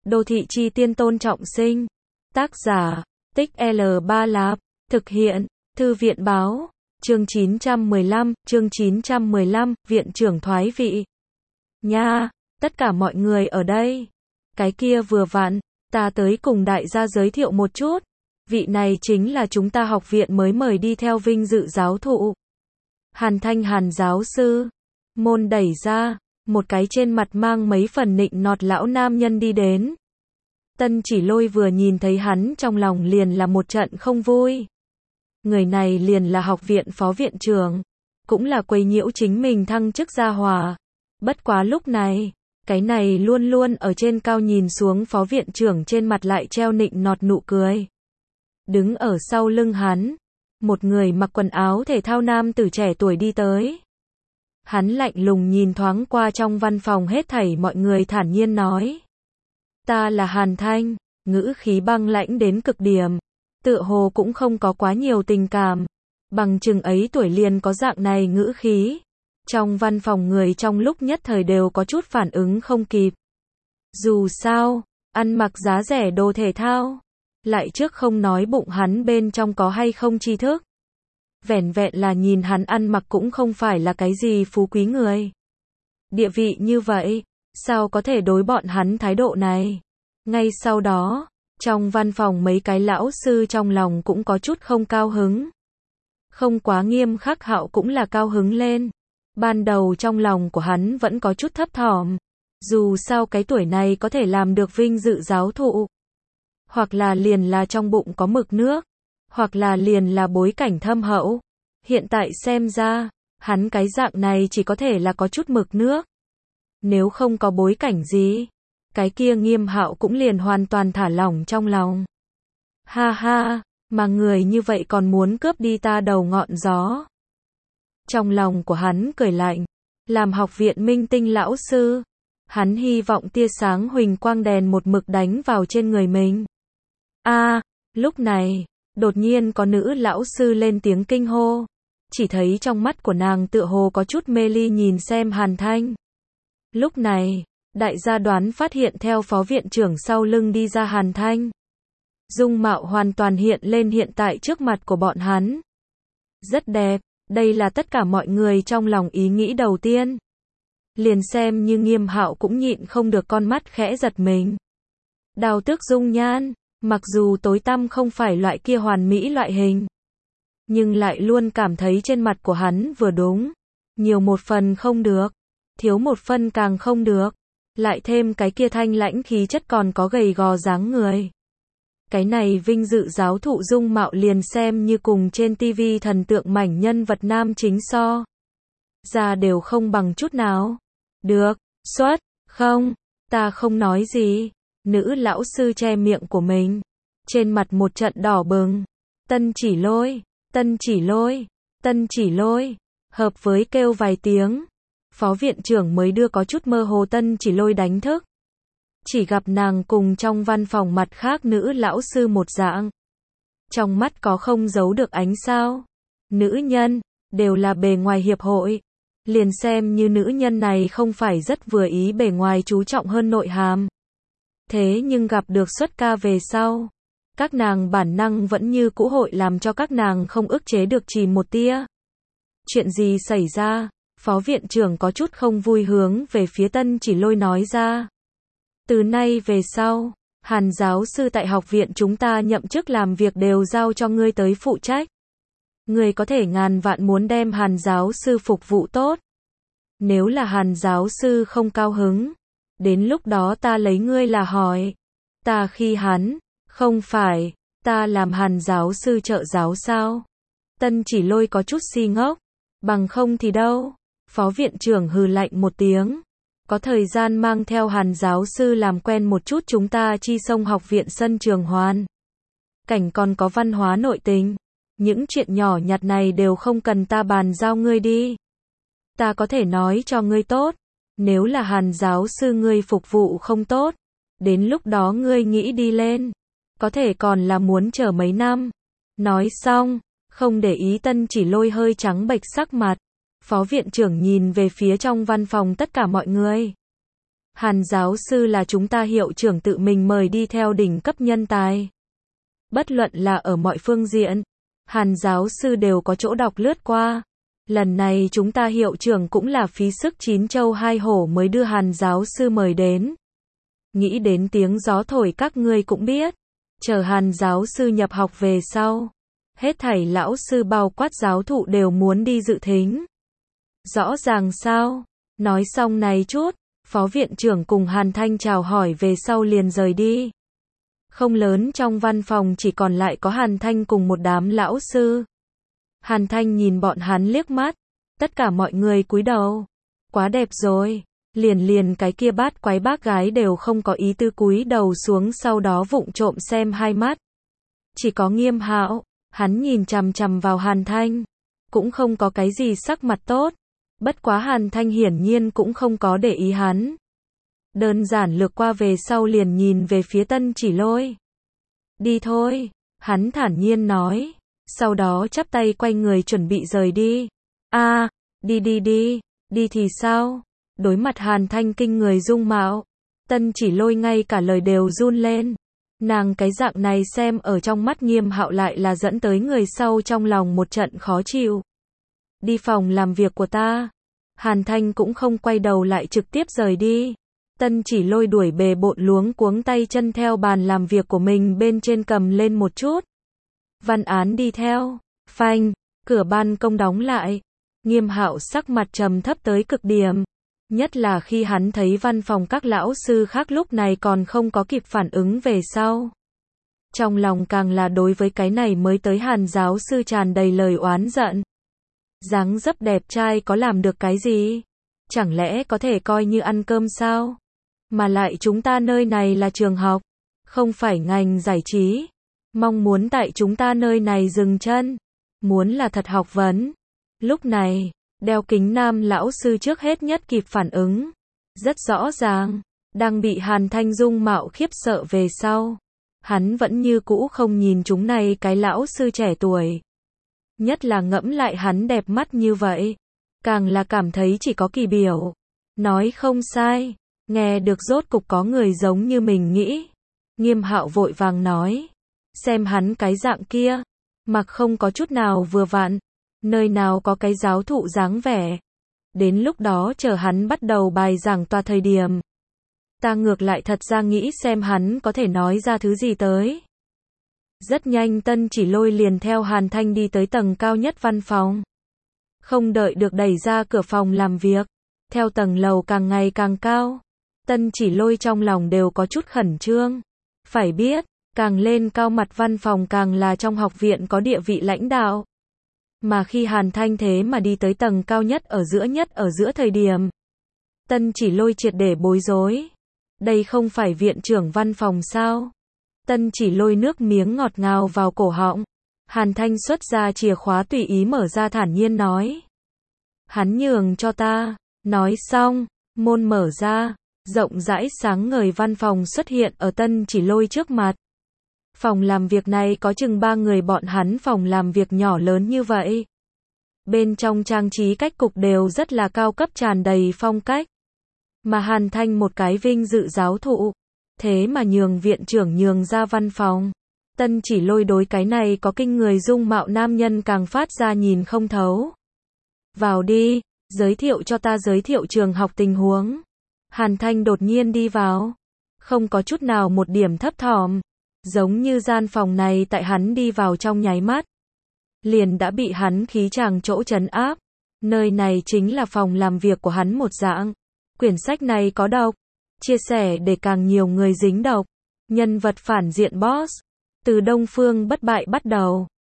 Đô thị chi tiên Tôn Trọng Sinh. Tác giả, Tích L3 Lạp. Thực hiện, Thư viện báo. Chương 915, Viện trưởng thoái vị. Nha, tất cả mọi người ở đây. Cái kia vừa vặn, ta tới cùng đại gia giới thiệu một chút. Vị này chính là chúng ta học viện mới mời đi theo vinh dự giáo thụ. Hàn Thanh Hàn giáo sư. Môn đẩy ra, một cái trên mặt mang mấy phần nịnh nọt lão nam nhân đi đến. Tân Chỉ Lôi vừa nhìn thấy hắn trong lòng liền là một trận không vui. Người này liền là học viện phó viện trưởng, cũng là quấy nhiễu chính mình thăng chức gia hỏa. Bất quá lúc này, cái này luôn luôn ở trên cao nhìn xuống phó viện trưởng trên mặt lại treo nịnh nọt nụ cười. Đứng ở sau lưng hắn, một người mặc quần áo thể thao nam tử trẻ tuổi đi tới. Hắn lạnh lùng nhìn thoáng qua trong văn phòng hết thảy mọi người thản nhiên nói. Ta là Hàn Thanh, ngữ khí băng lãnh đến cực điểm. Tựa hồ cũng không có quá nhiều tình cảm. Bằng chừng ấy tuổi liền có dạng này ngữ khí. Trong văn phòng người trong lúc nhất thời đều có chút phản ứng không kịp. Dù sao, ăn mặc giá rẻ đồ thể thao. Lại trước không nói bụng hắn bên trong có hay không tri thức. Vẻn vẹn là nhìn hắn ăn mặc cũng không phải là cái gì phú quý người. Địa vị như vậy, sao có thể đối bọn hắn thái độ này? Ngay sau đó, trong văn phòng mấy cái lão sư trong lòng cũng có chút không cao hứng. Không quá nghiêm khắc Hạo cũng là cao hứng lên. Ban đầu trong lòng của hắn vẫn có chút thấp thỏm. Dù sao cái tuổi này có thể làm được vinh dự giáo thụ. Hoặc là liền là trong bụng có mực nước. Hoặc là liền là bối cảnh thâm hậu. Hiện tại xem ra, hắn cái dạng này chỉ có thể là có chút mực nước. Nếu không có bối cảnh gì, cái kia Nghiêm Hạo cũng liền hoàn toàn thả lỏng trong lòng. Ha ha, mà người như vậy còn muốn cướp đi ta đầu ngọn gió. Trong lòng của hắn cười lạnh, làm học viện minh tinh lão sư, hắn hy vọng tia sáng huỳnh quang đèn một mực đánh vào trên người mình. Lúc này, đột nhiên có nữ lão sư lên tiếng kinh hô, chỉ thấy trong mắt của nàng tựa hồ có chút mê ly nhìn xem Hàn Thanh. Lúc này, đại gia đoán phát hiện theo phó viện trưởng sau lưng đi ra Hàn Thanh. Dung mạo hoàn toàn hiện lên hiện tại trước mặt của bọn hắn. Rất đẹp, đây là tất cả mọi người trong lòng ý nghĩ đầu tiên. Liền xem như Nghiêm Hạo cũng nhịn không được con mắt khẽ giật mình. Đào Tước dung nhan, mặc dù tối tăm không phải loại kia hoàn mỹ loại hình, nhưng lại luôn cảm thấy trên mặt của hắn vừa đúng. Nhiều một phần không được, thiếu một phần càng không được. Lại thêm cái kia thanh lãnh khí chất còn có gầy gò dáng người. Cái này vinh dự giáo thụ dung mạo liền xem như cùng trên TV thần tượng mảnh nhân vật nam chính so ra đều không bằng chút nào. Được, xuất, không, ta không nói gì. Nữ lão sư che miệng của mình. Trên mặt một trận đỏ bừng. Tân Chỉ Lôi, Tân Chỉ Lôi, Tân Chỉ Lôi. Hợp với kêu vài tiếng. Phó viện trưởng mới đưa có chút mơ hồ Tân Chỉ Lôi đánh thức. Chỉ gặp nàng cùng trong văn phòng mặt khác nữ lão sư một dạng. Trong mắt có không giấu được ánh sao. Nữ nhân, đều là bề ngoài hiệp hội. Liền xem như nữ nhân này không phải rất vừa ý bề ngoài chú trọng hơn nội hàm. Thế nhưng gặp được xuất ca về sau. Các nàng bản năng vẫn như cũ hội làm cho các nàng không ức chế được chỉ một tia. Chuyện gì xảy ra? Phó viện trưởng có chút không vui hướng về phía Tân Chỉ Lôi nói ra. Từ nay về sau, Hàn giáo sư tại học viện chúng ta nhậm chức làm việc đều giao cho ngươi tới phụ trách. Ngươi có thể ngàn vạn muốn đem Hàn giáo sư phục vụ tốt. Nếu là Hàn giáo sư không cao hứng, đến lúc đó ta lấy ngươi là hỏi. Ta khi hắn, không phải, ta làm Hàn giáo sư trợ giáo sao? Tân Chỉ Lôi có chút si ngốc, bằng không thì đâu. Phó viện trưởng hừ lạnh một tiếng. Có thời gian mang theo Hàn giáo sư làm quen một chút chúng ta chi sông học viện sân trường hoàn. Cảnh còn có văn hóa nội tình. Những chuyện nhỏ nhặt này đều không cần ta bàn giao ngươi đi. Ta có thể nói cho ngươi tốt. Nếu là Hàn giáo sư ngươi phục vụ không tốt. Đến lúc đó ngươi nghĩ đi lên. Có thể còn là muốn chờ mấy năm. Nói xong, không để ý Tân Chỉ Lôi hơi trắng bệch sắc mặt. Phó viện trưởng nhìn về phía trong văn phòng tất cả mọi người. Hàn giáo sư là chúng ta hiệu trưởng tự mình mời đi theo đỉnh cấp nhân tài. Bất luận là ở mọi phương diện, Hàn giáo sư đều có chỗ đọc lướt qua. Lần này chúng ta hiệu trưởng cũng là phí sức 9 châu 2 hổ mới đưa Hàn giáo sư mời đến. Nghĩ đến tiếng gió thổi các ngươi cũng biết. Chờ Hàn giáo sư nhập học về sau, hết thảy lão sư bao quát giáo thụ đều muốn đi dự thính. Rõ ràng sao? Nói xong này chút, phó viện trưởng cùng Hàn Thanh chào hỏi về sau liền rời đi. Không lớn trong văn phòng chỉ còn lại có Hàn Thanh cùng một đám lão sư. Hàn Thanh nhìn bọn hắn liếc mắt, tất cả mọi người cúi đầu. Quá đẹp rồi, liền cái kia bát quái bác gái đều không có ý tư cúi đầu xuống sau đó vụng trộm xem hai mắt. Chỉ có Nghiêm Hạo, hắn nhìn chằm chằm vào Hàn Thanh, cũng không có cái gì sắc mặt tốt. Bất quá Hàn Thanh hiển nhiên cũng không có để ý hắn. Đơn giản lược qua về sau liền nhìn về phía Tân Chỉ Lôi. Đi thôi, hắn thản nhiên nói. Sau đó chắp tay quay người chuẩn bị rời đi. Đi thì sao? Đối mặt Hàn Thanh kinh người dung mạo, Tân Chỉ Lôi ngay cả lời đều run lên. Nàng cái dạng này xem ở trong mắt Nghiêm Hạo lại là dẫn tới người sau trong lòng một trận khó chịu. Đi phòng làm việc của ta. Hàn Thanh cũng không quay đầu lại trực tiếp rời đi. Tân Chỉ Lôi đuổi bề bộn luống cuống tay chân theo bàn làm việc của mình bên trên cầm lên một chút. Văn án đi theo. Phanh, cửa ban công đóng lại. Nghiêm Hạo sắc mặt trầm thấp tới cực điểm. Nhất là khi hắn thấy văn phòng các lão sư khác lúc này còn không có kịp phản ứng về sau. Trong lòng càng là đối với cái này mới tới Hàn giáo sư tràn đầy lời oán giận. Dáng dấp đẹp trai có làm được cái gì? Chẳng lẽ có thể coi như ăn cơm sao? Mà lại chúng ta nơi này là trường học, không phải ngành giải trí. Mong muốn tại chúng ta nơi này dừng chân. Muốn là thật học vấn. Lúc này, đeo kính nam lão sư trước hết nhất kịp phản ứng. Rất rõ ràng, đang bị Hàn Thanh dung mạo khiếp sợ về sau. Hắn vẫn như cũ không nhìn chúng này cái lão sư trẻ tuổi. Nhất là ngẫm lại hắn đẹp mắt như vậy. Càng là cảm thấy chỉ có kỳ biểu. Nói không sai, nghe được rốt cục có người giống như mình nghĩ. Nghiêm Hạo vội vàng nói. Xem hắn cái dạng kia, mặc không có chút nào vừa vặn. Nơi nào có cái giáo thụ dáng vẻ. Đến lúc đó chờ hắn bắt đầu bài giảng tòa thời điểm. Ta ngược lại thật ra nghĩ xem hắn có thể nói ra thứ gì tới. Rất nhanh Tân Chỉ Lôi liền theo Hàn Thanh đi tới tầng cao nhất văn phòng. Không đợi được đẩy ra cửa phòng làm việc. Theo tầng lầu càng ngày càng cao. Tân Chỉ Lôi trong lòng đều có chút khẩn trương. Phải biết, càng lên cao mặt văn phòng càng là trong học viện có địa vị lãnh đạo. Mà khi Hàn Thanh thế mà đi tới tầng cao nhất ở giữa thời điểm. Tân Chỉ Lôi triệt để bối rối. Đây không phải viện trưởng văn phòng sao? Tân Chỉ Lôi nước miếng ngọt ngào vào cổ họng. Hàn Thanh xuất ra chìa khóa tùy ý mở ra thản nhiên nói. Hắn nhường cho ta. Nói xong, môn mở ra. Rộng rãi sáng ngời văn phòng xuất hiện ở Tân Chỉ Lôi trước mặt. Phòng làm việc này có chừng 3 người bọn hắn phòng làm việc nhỏ lớn như vậy. Bên trong trang trí cách cục đều rất là cao cấp tràn đầy phong cách. Mà Hàn Thanh một cái vinh dự giáo thụ. Thế mà nhường viện trưởng nhường ra văn phòng. Tân Chỉ Lôi đối cái này có kinh người dung mạo nam nhân càng phát ra nhìn không thấu. Vào đi, giới thiệu cho ta giới thiệu trường học tình huống. Hàn Thanh đột nhiên đi vào. Không có chút nào một điểm thấp thỏm. Giống như gian phòng này tại hắn đi vào trong nháy mắt. Liền đã bị hắn khí chàng chỗ trấn áp. Nơi này chính là phòng làm việc của hắn một dạng. Quyển sách này có độc. Chia sẻ để càng nhiều người dính độc. Nhân vật phản diện boss. Từ Đông Phương Bất Bại bắt đầu.